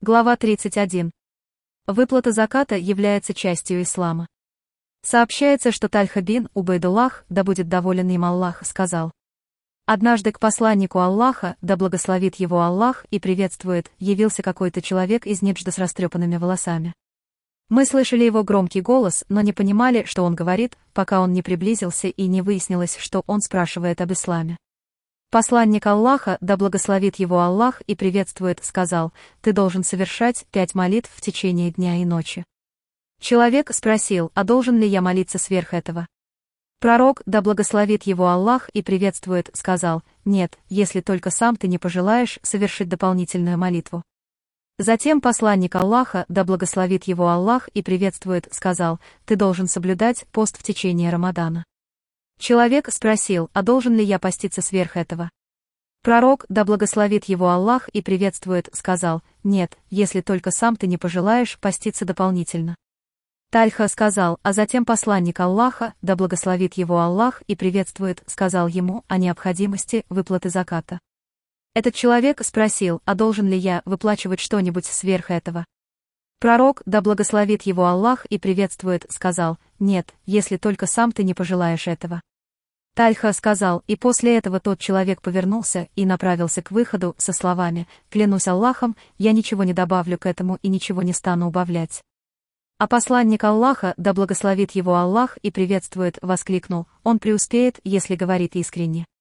Глава 31. Выплата заката является частью ислама. Сообщается, что Тальха бин Убайдуллах, да будет доволен им Аллах, сказал: однажды к посланнику Аллаха, да благословит его Аллах и приветствует, явился какой-то человек из Ниджда с растрепанными волосами. Мы слышали его громкий голос, но не понимали, что он говорит, пока он не приблизился и не выяснилось, что он спрашивает об исламе. Посланник Аллаха, да благословит его Аллах и приветствует, сказал: ты должен совершать 5 молитв в течение дня и ночи. Человек спросил: а должен ли я молиться сверх этого? Пророк, да благословит его Аллах и приветствует, сказал: нет, если только сам ты не пожелаешь совершить дополнительную молитву. Затем посланник Аллаха, да благословит его Аллах и приветствует, сказал: ты должен соблюдать пост в течение Рамадана. Человек спросил: а должен ли я поститься сверх этого? Пророк, да благословит его Аллах и приветствует, сказал: нет, если только сам ты не пожелаешь поститься дополнительно. Тальха сказал, а затем посланник Аллаха, да благословит его Аллах и приветствует, сказал ему о необходимости выплаты заката. Этот человек спросил: а должен ли я выплачивать что-нибудь сверх этого? Пророк, да благословит его Аллах и приветствует, сказал: нет, если только сам ты не пожелаешь этого. Тальха сказал, и после этого тот человек повернулся и направился к выходу со словами: клянусь Аллахом, я ничего не добавлю к этому и ничего не стану убавлять. А посланник Аллаха, да благословит его Аллах и приветствует, воскликнул: он преуспеет, если говорит искренне.